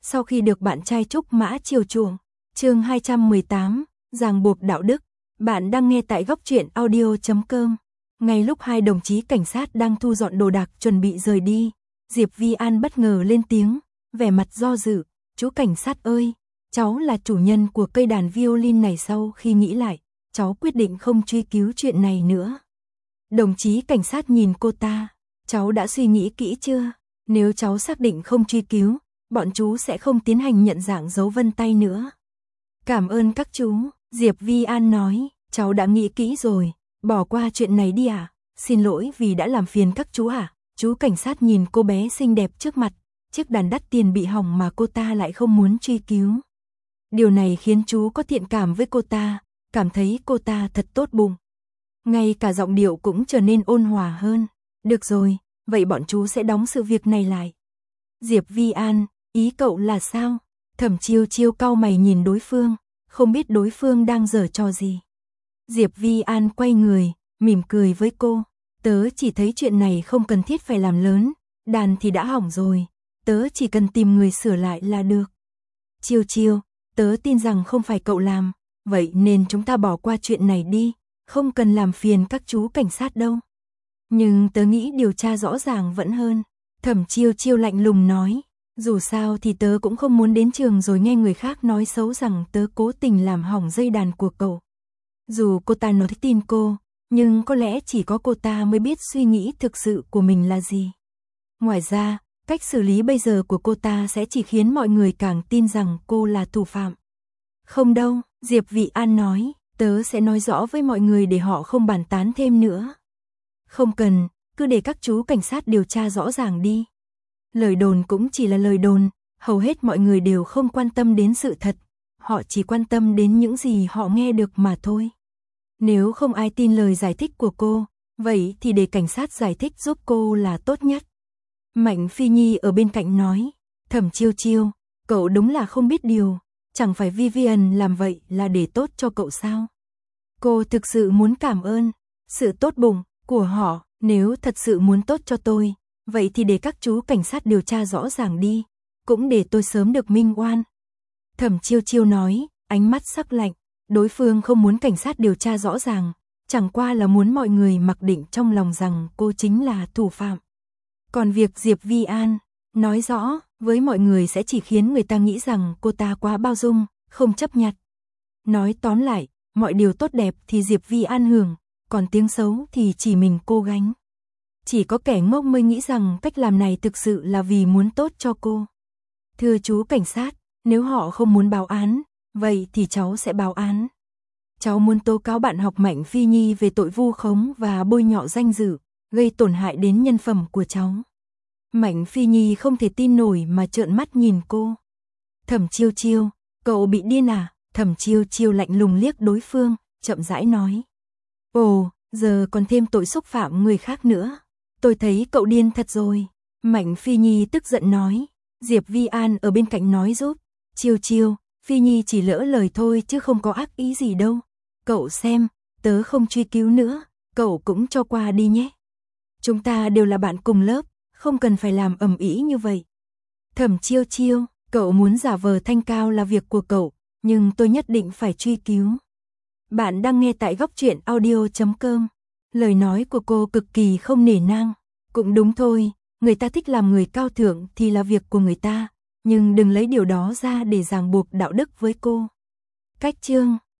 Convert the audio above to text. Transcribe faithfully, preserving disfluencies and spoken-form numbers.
sau khi được bạn trai Trúc Mã chiều chuộng. Chương hai trăm mười tám, ràng buộc đạo đức. Bạn đang nghe tại góc truyện audio chấm com. Ngay lúc hai đồng chí cảnh sát đang thu dọn đồ đạc chuẩn bị rời đi, Diệp Vi An bất ngờ lên tiếng, vẻ mặt do dự, "Chú cảnh sát ơi, cháu là chủ nhân của cây đàn violin này." Sau khi nghĩ lại, cháu quyết định không truy cứu chuyện này nữa. Đồng chí cảnh sát nhìn cô ta, "Cháu đã suy nghĩ kỹ chưa? Nếu cháu xác định không truy cứu, bọn chú sẽ không tiến hành nhận dạng dấu vân tay nữa." "Cảm ơn các chú," Diệp Vi An nói, "cháu đã nghĩ kỹ rồi, bỏ qua chuyện này đi à? Xin lỗi vì đã làm phiền các chú à?" Chú cảnh sát nhìn cô bé xinh đẹp trước mặt, chiếc đàn đắt tiền bị hỏng mà cô ta lại không muốn truy cứu. Điều này khiến chú có thiện cảm với cô ta, cảm thấy cô ta thật tốt bụng. Ngay cả giọng điệu cũng trở nên ôn hòa hơn. "Được rồi, vậy bọn chú sẽ đóng sự việc này lại." "Diệp Vi An, ý cậu là sao?" Thẩm Chiêu Chiêu cau mày nhìn đối phương, không biết đối phương đang giở trò gì. Diệp Vi An quay người, mỉm cười với cô, "Tớ chỉ thấy chuyện này không cần thiết phải làm lớn, đàn thì đã hỏng rồi, tớ chỉ cần tìm người sửa lại là được." "Chiêu Chiêu, tớ tin rằng không phải cậu làm, vậy nên chúng ta bỏ qua chuyện này đi, không cần làm phiền các chú cảnh sát đâu." "Nhưng tớ nghĩ điều tra rõ ràng vẫn hơn." Thẩm Chiêu Chiêu lạnh lùng nói, "Dù sao thì tớ cũng không muốn đến trường rồi nghe người khác nói xấu rằng tớ cố tình làm hỏng dây đàn của cậu." Dù cô ta nói tin cô, nhưng có lẽ chỉ có cô ta mới biết suy nghĩ thực sự của mình là gì. Ngoài ra, cách xử lý bây giờ của cô ta sẽ chỉ khiến mọi người càng tin rằng cô là thủ phạm. "Không đâu," Diệp Vi An nói, "tớ sẽ nói rõ với mọi người để họ không bàn tán thêm nữa." "Không cần, cứ để các chú cảnh sát điều tra rõ ràng đi. Lời đồn cũng chỉ là lời đồn, hầu hết mọi người đều không quan tâm đến sự thật, họ chỉ quan tâm đến những gì họ nghe được mà thôi. Nếu không ai tin lời giải thích của cô, vậy thì để cảnh sát giải thích giúp cô là tốt nhất." Mạnh Phi Nhi ở bên cạnh nói, "Thẩm Chiêu Chiêu, cậu đúng là không biết điều, chẳng phải Vivian làm vậy là để tốt cho cậu sao? Cô thực sự muốn cảm ơn sự tốt bụng của họ, nếu thật sự muốn tốt cho tôi, vậy thì để các chú cảnh sát điều tra rõ ràng đi, cũng để tôi sớm được minh oan." Thẩm Chiêu Chiêu nói, ánh mắt sắc lạnh, đối phương không muốn cảnh sát điều tra rõ ràng, chẳng qua là muốn mọi người mặc định trong lòng rằng cô chính là thủ phạm. Còn việc Diệp Vi An nói rõ với mọi người sẽ chỉ khiến người ta nghĩ rằng cô ta quá bao dung, không chấp nhặt. Nói tóm lại, mọi điều tốt đẹp thì Diệp Vi An hưởng, còn tiếng xấu thì chỉ mình cô gánh. Chỉ có kẻ ngốc mới nghĩ rằng cách làm này thực sự là vì muốn tốt cho cô. "Thưa chú cảnh sát, nếu họ không muốn báo án, vậy thì cháu sẽ báo án. Cháu muốn tố cáo bạn học Mạnh Phi Nhi về tội vu khống và bôi nhọ danh dự, gây tổn hại đến nhân phẩm của cháu." Mạnh Phi Nhi không thể tin nổi mà trợn mắt nhìn cô. "Thẩm Chiêu Chiêu, cậu bị điên à?" Thẩm Chiêu Chiêu lạnh lùng liếc đối phương, chậm rãi nói, "Ồ, giờ còn thêm tội xúc phạm người khác nữa. Tôi thấy cậu điên thật rồi." Mạnh Phi Nhi tức giận nói. Diệp Vi An ở bên cạnh nói giúp, "Chiêu Chiêu, Phi Nhi chỉ lỡ lời thôi chứ không có ác ý gì đâu. Cậu xem, tớ không truy cứu nữa, cậu cũng cho qua đi nhé. Chúng ta đều là bạn cùng lớp, không cần phải làm ầm ĩ như vậy." "Thẩm Chiêu Chiêu, cậu muốn giả vờ thanh cao là việc của cậu, nhưng tôi nhất định phải truy cứu." Bạn đang nghe tại góc truyện audio chấm com. Lời nói của cô cực kỳ không nể nang. Cũng đúng thôi, người ta thích làm người cao thượng thì là việc của người ta, nhưng đừng lấy điều đó ra để ràng buộc đạo đức với cô. Cách chương